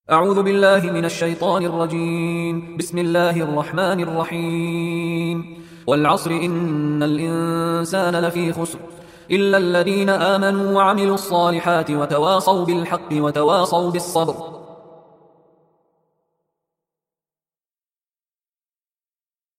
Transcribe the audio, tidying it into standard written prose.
أعوذ بالله من الشيطان الرجيم. بسم الله الرحمن الرحيم. والعصر إن الإنسان لفي خسر إلا الذين آمنوا وعملوا الصالحات وتواصوا بالحق وتواصوا بالصبر.